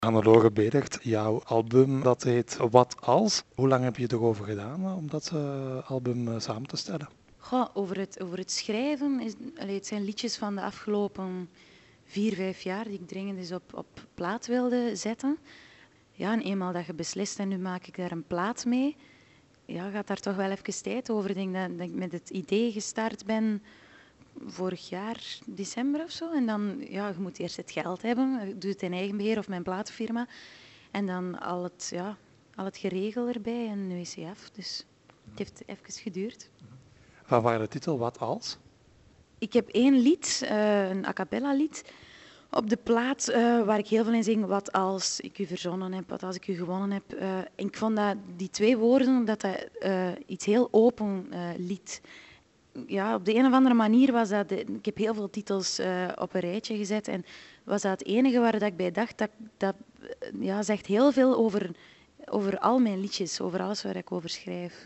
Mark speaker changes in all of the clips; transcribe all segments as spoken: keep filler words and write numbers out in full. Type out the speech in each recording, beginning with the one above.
Speaker 1: Hannelore Bedert, jouw album dat heet Wat Als. Hoe lang heb je erover gedaan om dat uh, album uh, samen te stellen?
Speaker 2: Goh, over, het, over het schrijven, is, allee, het zijn liedjes van de afgelopen vier, vijf jaar die ik dringend eens op, op plaat wilde zetten. Ja, en eenmaal dat je beslist en nu maak ik daar een plaat mee, ja, gaat daar toch wel even tijd over. Ik denk dat, dat ik met het idee gestart ben vorig jaar, december of zo. En dan, ja, je moet eerst het geld hebben. Ik doe het in eigen beheer of mijn platenfirma. En dan al het, ja, al het geregel erbij en nu is hij af. Dus het heeft even geduurd.
Speaker 1: Van waar de titel Wat Als?
Speaker 2: Ik heb één lied, uh, een a cappella lied, op de plaat uh, waar ik heel veel in zing. Wat als ik u verzonnen heb, wat als ik u gewonnen heb. Uh, en ik vond dat die twee woorden, dat dat uh, iets heel open uh, lied. Ja, op de een of andere manier was dat... De, ik heb heel veel titels uh, op een rijtje gezet en was dat het enige waar dat ik bij dacht. Dat, dat ja, zegt heel veel over, over al mijn liedjes, over alles waar ik over schrijf.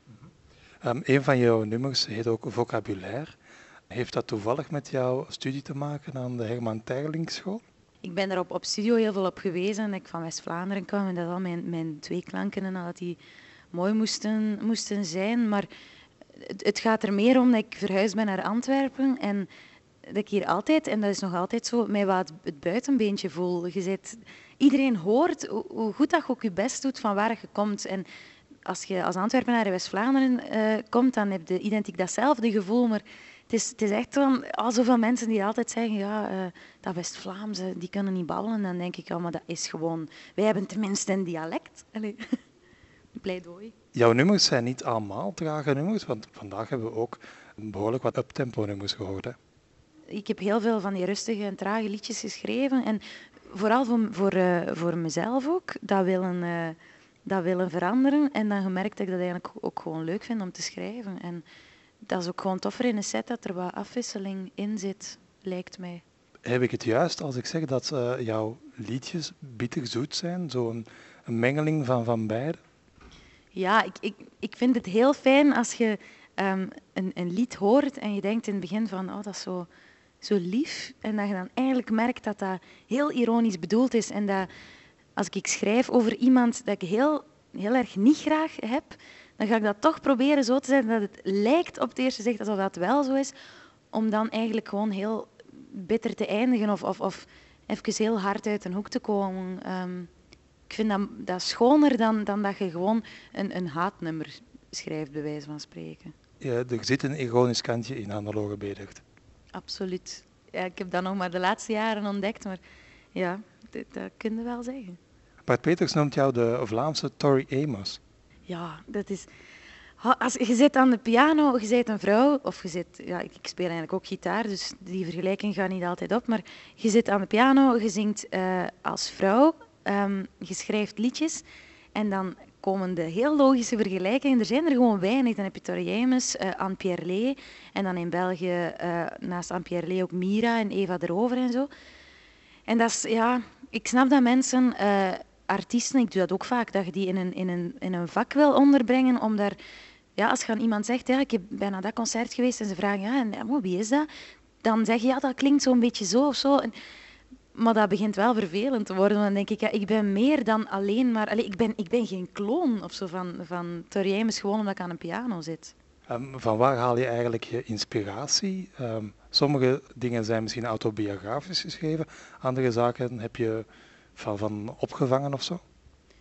Speaker 1: Um, een van jouw nummers heet ook Vocabulaire. Heeft dat toevallig met jouw studie te maken aan de Herman Teirlinckschool?
Speaker 2: Ik ben daar op, op studio heel veel op gewezen. Dat ik van West-Vlaanderen kwam en dat al mijn, mijn twee klanken en al dat die mooi moesten, moesten zijn. Maar het, het gaat er meer om dat ik verhuisd ben naar Antwerpen en dat ik hier altijd, en dat is nog altijd zo, mij wat het buitenbeentje voel. Je zit, iedereen hoort hoe goed dat je ook je best doet van waar je komt. En als je als Antwerpenaar in West-Vlaanderen uh, komt, dan heb je identiek datzelfde gevoel, maar het is, het is echt van, al zoveel mensen die altijd zeggen, ja, uh, dat West-Vlaamse, die kunnen niet babbelen. Dan denk ik, ja, maar dat is gewoon, wij hebben tenminste een dialect. Allee. Pleidooi.
Speaker 1: Jouw nummers zijn niet allemaal trage nummers, want vandaag hebben we ook behoorlijk wat uptempo nummers gehoord. Hè?
Speaker 2: Ik heb heel veel van die rustige en trage liedjes geschreven en vooral voor, voor, uh, voor mezelf ook, dat willen, uh, dat willen veranderen. En dan gemerkt dat ik dat eigenlijk ook gewoon leuk vind om te schrijven. En dat is ook gewoon toffer in een set dat er wat afwisseling in zit, lijkt mij.
Speaker 1: Heb ik het juist als ik zeg dat uh, jouw liedjes bitterzoet zijn? Zo'n een mengeling van, van beide?
Speaker 2: Ja, ik, ik, ik vind het heel fijn als je um, een, een lied hoort en je denkt in het begin van, oh, dat is zo, zo lief. En dat je dan eigenlijk merkt dat dat heel ironisch bedoeld is. En dat als ik schrijf over iemand dat ik heel, heel erg niet graag heb, dan ga ik dat toch proberen zo te zetten dat het lijkt op het eerste zicht alsof dat wel zo is, om dan eigenlijk gewoon heel bitter te eindigen of, of, of even heel hard uit een hoek te komen. Um, ik vind dat, dat schoner dan, dan dat je gewoon een, een haatnummer schrijft, bij wijze van spreken.
Speaker 1: Ja, er zit een ironisch kantje in Hannelore Bedert.
Speaker 2: Absoluut. Ja, ik heb dat nog maar de laatste jaren ontdekt, maar ja, dat, dat kun je wel zeggen.
Speaker 1: Bart Peters noemt jou de Vlaamse Tori Amos.
Speaker 2: Ja, dat is... Als je zit aan de piano, je bent een vrouw, of je zit... Ja, ik, ik speel eigenlijk ook gitaar, dus die vergelijking gaat niet altijd op, maar je zit aan de piano, je zingt uh, als vrouw, um, je schrijft liedjes en dan komen de heel logische vergelijkingen. Er zijn er gewoon weinig. Dan heb je Tori Amos, uh, Anne Pierre Lee en dan in België uh, naast Anne Pierre Lee ook Mira en Eva Erover en zo. En dat is, ja... Ik snap dat mensen... Uh, artiesten, ik doe dat ook vaak, dat je die in een, in een, in een vak wil onderbrengen, om daar... Ja, als je aan iemand zegt, ja, ik heb bijna dat concert geweest en ze vragen, ja, en, ja, wie is dat? Dan zeg je, ja, dat klinkt zo'n beetje zo of zo. En, maar dat begint wel vervelend te worden. Dan denk ik, ja, ik ben meer dan alleen maar... Allez, ik, ben, ik ben geen kloon of zo van, van Tori Amos, gewoon omdat ik aan een piano zit.
Speaker 1: Um, van waar haal je eigenlijk je inspiratie? Um, sommige dingen zijn misschien autobiografisch geschreven, andere zaken heb je van, van opgevangen of zo?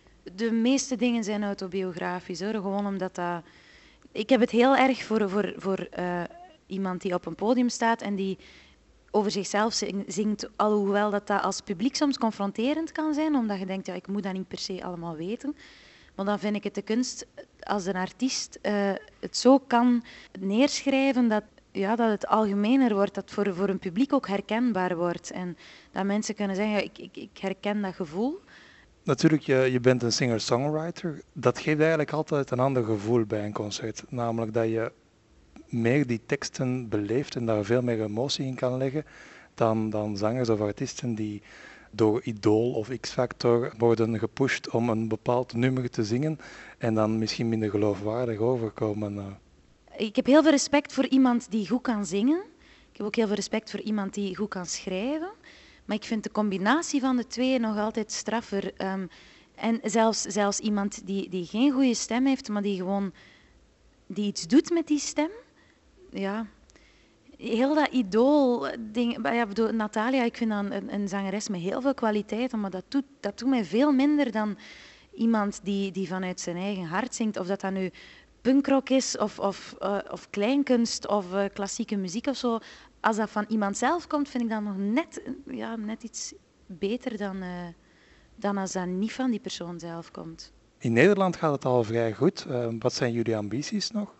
Speaker 2: De meeste dingen zijn autobiografisch, hoor. Gewoon omdat dat... Ik heb het heel erg voor, voor, voor uh, iemand die op een podium staat en die over zichzelf zingt, alhoewel dat, dat als publiek soms confronterend kan zijn, omdat je denkt, ja, ik moet dat niet per se allemaal weten. Maar dan vind ik het de kunst, als een artiest uh, het zo kan neerschrijven, dat, ja, dat het algemener wordt, dat het voor, voor een publiek ook herkenbaar wordt. En dat mensen kunnen zeggen, ja, ik, ik, ik herken dat gevoel.
Speaker 1: Natuurlijk, je, je bent een singer-songwriter. Dat geeft eigenlijk altijd een ander gevoel bij een concert. Namelijk dat je meer die teksten beleeft en daar veel meer emotie in kan leggen dan, dan zangers of artiesten die door Idol of X-Factor worden gepusht om een bepaald nummer te zingen en dan misschien minder geloofwaardig overkomen.
Speaker 2: Ik heb heel veel respect voor iemand die goed kan zingen. Ik heb ook heel veel respect voor iemand die goed kan schrijven. Maar ik vind de combinatie van de twee nog altijd straffer. Um, en zelfs, zelfs iemand die, die geen goede stem heeft, maar die gewoon die iets doet met die stem. Ja, heel dat idool-ding. Ja, bedoel, Natalia, ik vind dat een, een zangeres met heel veel kwaliteiten, maar dat doet, dat doet mij veel minder dan iemand die, die vanuit zijn eigen hart zingt. Of dat dat nu punkrock is, of, of, uh, of kleinkunst, of uh, klassieke muziek of zo. Als dat van iemand zelf komt, vind ik dat nog net, ja, net iets beter dan, uh, dan als dat niet van die persoon zelf komt.
Speaker 1: In Nederland gaat het al vrij goed. Uh, wat zijn jullie ambities nog?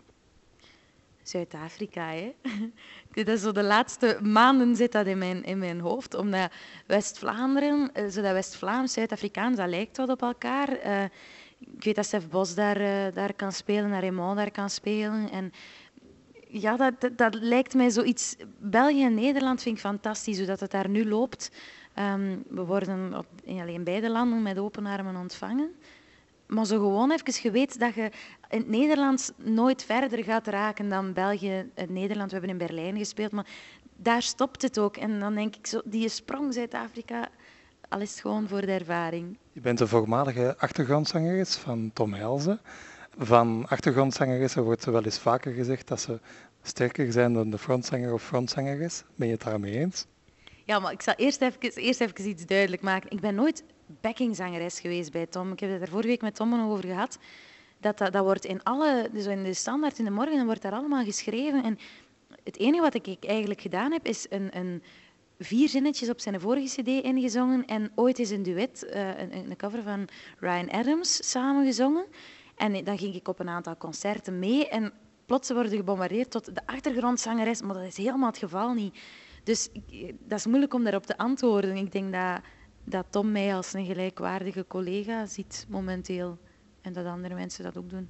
Speaker 2: Zuid-Afrika, hè. Dat is zo de laatste maanden zit dat in mijn, in mijn hoofd, omdat West-Vlaanderen, zo dat West-Vlaams, Zuid-Afrikaans, dat lijkt wat op elkaar. Uh, ik weet dat Stef Bos daar, uh, daar kan spelen, dat Raymond daar kan spelen. En ja, dat, dat, dat lijkt mij zoiets. België en Nederland vind ik fantastisch, hoe dat het daar nu loopt. Um, we worden op, in beide landen met open armen ontvangen. Maar zo gewoon even, je weet dat je in het Nederlands nooit verder gaat raken dan België en Nederland. We hebben in Berlijn gespeeld, maar daar stopt het ook. En dan denk ik, zo, die sprong Zuid-Afrika, al is het gewoon voor de ervaring.
Speaker 1: Je bent de voormalige achtergrondzangeres van Tom Helze. Van achtergrondzangeressen wordt er wel eens vaker gezegd dat ze sterker zijn dan de frontzanger of frontzangeres. Ben je het daarmee eens?
Speaker 2: Ja, maar ik zal eerst even, eerst even iets duidelijk maken. Ik ben nooit backingzangeres geweest bij Tom. Ik heb het er vorige week met Tom nog over gehad. Dat, dat, dat wordt in alle, dus in de standaard in de morgen, dan wordt daar allemaal geschreven. En het enige wat ik eigenlijk gedaan heb, is een, een vier zinnetjes op zijn vorige cd ingezongen en ooit is een duet, uh, een, een cover van Ryan Adams, samengezongen. En dan ging ik op een aantal concerten mee en plots worden gebombardeerd tot de achtergrondzangeres, maar dat is helemaal het geval niet. Dus ik, dat is moeilijk om daarop te antwoorden. Ik denk dat, dat Tom mij als een gelijkwaardige collega ziet momenteel en dat andere mensen dat ook doen.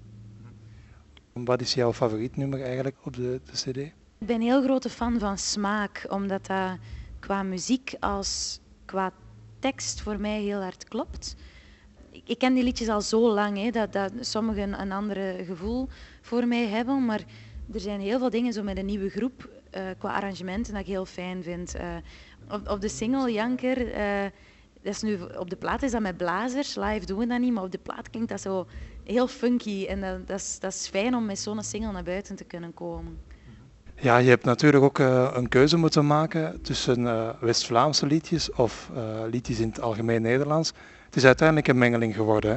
Speaker 1: Wat is jouw favoriet nummer eigenlijk op de, de cd?
Speaker 2: Ik ben een heel grote fan van Smaak, omdat dat qua muziek als qua tekst voor mij heel hard klopt. Ik, ik ken die liedjes al zo lang, hè, dat, dat sommigen een ander gevoel voor mij hebben, maar er zijn heel veel dingen zo met een nieuwe groep uh, qua arrangementen dat ik heel fijn vind. Uh, op, op de single Janker, uh, dat is nu, op de plaat is dat met blazers, live doen we dat niet, maar op de plaat klinkt dat zo heel funky en dat, dat, is, dat is fijn om met zo'n single naar buiten te kunnen komen.
Speaker 1: Ja, je hebt natuurlijk ook uh, een keuze moeten maken tussen uh, West-Vlaamse liedjes of uh, liedjes in het algemeen Nederlands. Het is uiteindelijk een mengeling geworden, hè?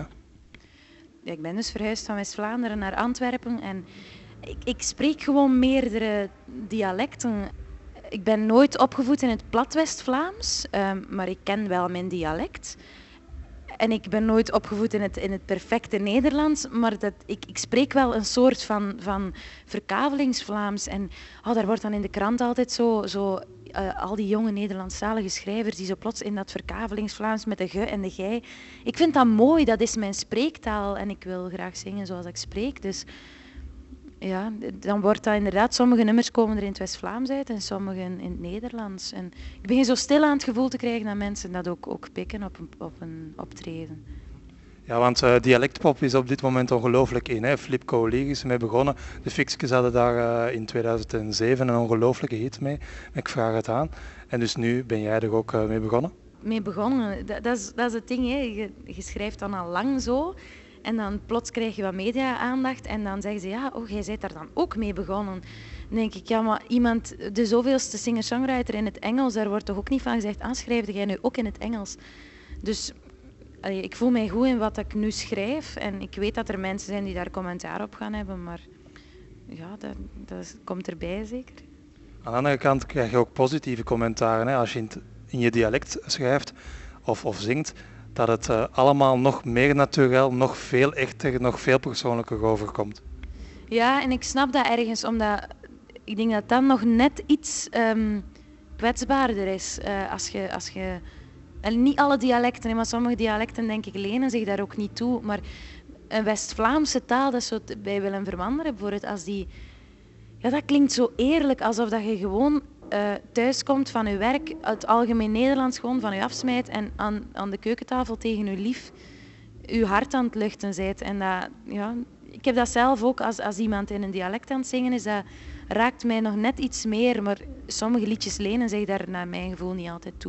Speaker 2: Ja, ik ben dus verhuisd van West-Vlaanderen naar Antwerpen en ik, ik spreek gewoon meerdere dialecten. Ik ben nooit opgevoed in het plat West-Vlaams, um, maar ik ken wel mijn dialect. En ik ben nooit opgevoed in het, in het perfecte Nederlands, maar dat, ik, ik spreek wel een soort van, van verkavelingsvlaams. En oh, daar wordt dan in de krant altijd zo, zo uh, al die jonge Nederlandstalige schrijvers die zo plots in dat verkavelingsvlaams met de ge en de gij. Ik vind dat mooi, dat is mijn spreektaal en ik wil graag zingen zoals ik spreek. Dus ja, dan wordt dat inderdaad, sommige nummers komen er in het West-Vlaams uit en sommige in het Nederlands. En ik begin zo stil aan het gevoel te krijgen dat mensen dat ook, ook pikken op een, op een optreden.
Speaker 1: Ja, want uh, dialectpop is op dit moment ongelooflijk in. Hè? Flipco League is mee begonnen. De Fixkes hadden daar uh, in tweeduizend zeven een ongelooflijke hit mee. Ik vraag het aan. En dus nu ben jij er ook uh, mee begonnen?
Speaker 2: Mee begonnen, dat, dat, is, dat is het ding. Hè. Je, je schrijft dan al lang zo. En dan plots krijg je wat media-aandacht en dan zeggen ze, ja, oh, jij bent daar dan ook mee begonnen. Dan denk ik, ja, maar iemand, de zoveelste singer-songwriter in het Engels, daar wordt toch ook niet van gezegd, ah, schrijf jij nu ook in het Engels? Dus allee, ik voel mij goed in wat ik nu schrijf en ik weet dat er mensen zijn die daar commentaar op gaan hebben, maar ja, dat, dat komt erbij zeker.
Speaker 1: Aan de andere kant krijg je ook positieve commentaren. Hè? Als je in, t, in je dialect schrijft of, of zingt, dat het uh, allemaal nog meer natuurlijk, nog veel echter, nog veel persoonlijker overkomt.
Speaker 2: Ja, en ik snap dat ergens, omdat ik denk dat dat nog net iets um, kwetsbaarder is. Uh, als je, als je, en niet alle dialecten, maar sommige dialecten denk ik lenen zich daar ook niet toe. Maar een West-Vlaamse taal, dat is zo bij Willem Vermanderen bijvoorbeeld, als die, ja, dat klinkt zo eerlijk, alsof dat je gewoon uh, thuiskomt van je werk, het algemeen Nederlands gewoon van je afsmijt en aan, aan de keukentafel tegen je lief je hart aan het luchten bent. En dat, ja, ik heb dat zelf ook als, als iemand in een dialect aan het zingen is, dat raakt mij nog net iets meer, maar sommige liedjes lenen zich daar naar mijn gevoel niet altijd toe.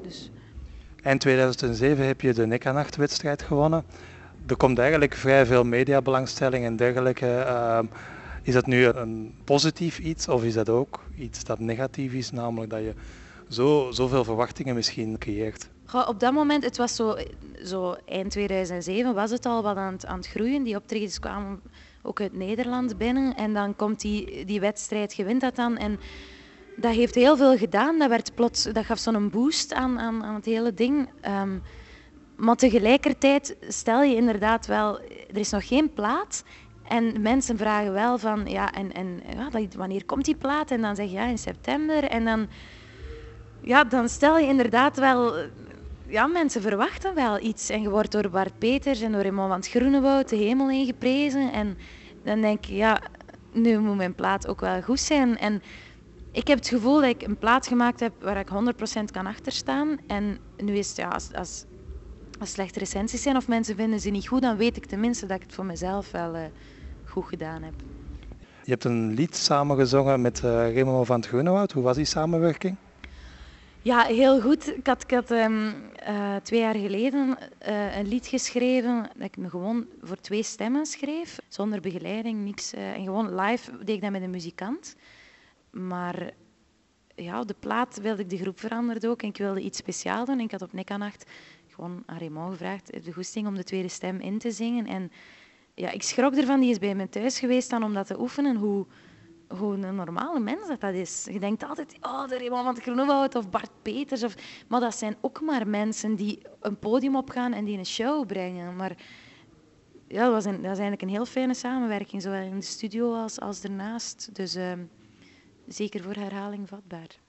Speaker 2: Dus...
Speaker 1: Eind tweeduizend zeven heb je de Nekanacht-wedstrijd gewonnen. Er komt eigenlijk vrij veel mediabelangstelling en dergelijke. Uh, is dat nu een positief iets of is dat ook iets dat negatief is, namelijk dat je zo, zoveel verwachtingen misschien creëert?
Speaker 2: Goh, op dat moment, het was zo, zo eind tweeduizend zeven, was het al wat aan het, aan het groeien. Die optredens kwamen ook uit Nederland binnen en dan komt die, die wedstrijd, gewint dat dan. En dat heeft heel veel gedaan. Dat, werd plots, dat gaf zo'n boost aan, aan, aan het hele ding. Um, maar tegelijkertijd stel je inderdaad wel, er is nog geen plaat. En mensen vragen wel van, ja, en, en ja, wanneer komt die plaat? En dan zeg je, ja, in september. En dan, ja, dan stel je inderdaad wel, ja, mensen verwachten wel iets. En je wordt door Bart Peters en door Raymond van 't Groenewoud de hemel ingeprezen. En dan denk je, ja, nu moet mijn plaat ook wel goed zijn. En ik heb het gevoel dat ik een plaat gemaakt heb waar ik honderd procent kan achterstaan. En nu is het, ja, als, als, als slechte recensies zijn of mensen vinden ze niet goed, dan weet ik tenminste dat ik het voor mezelf wel uh, goed gedaan heb.
Speaker 1: Je hebt een lied samengezongen met uh, Raymond van 't Groenewoud. Hoe was die samenwerking?
Speaker 2: Ja, heel goed. Ik had, ik had um, uh, twee jaar geleden uh, een lied geschreven dat ik me gewoon voor twee stemmen schreef. Zonder begeleiding, niks. Uh, en gewoon live deed ik dat met een muzikant. Maar ja, op de plaat wilde ik de groep veranderen ook en ik wilde iets speciaals doen. En ik had op Nekanacht gewoon aan Raymond gevraagd, heb de goesting om de tweede stem in te zingen. En ja, ik schrok ervan, die is bij me thuis geweest dan om dat te oefenen, hoe, hoe een normale mens dat, dat is. Je denkt altijd, oh, de Raymond van 't Groenewoud of Bart Peters. Of... Maar dat zijn ook maar mensen die een podium opgaan en die een show brengen. Maar ja, dat was, een, dat was eigenlijk een heel fijne samenwerking, zowel in de studio als, als ernaast. Dus uh, zeker voor herhaling vatbaar.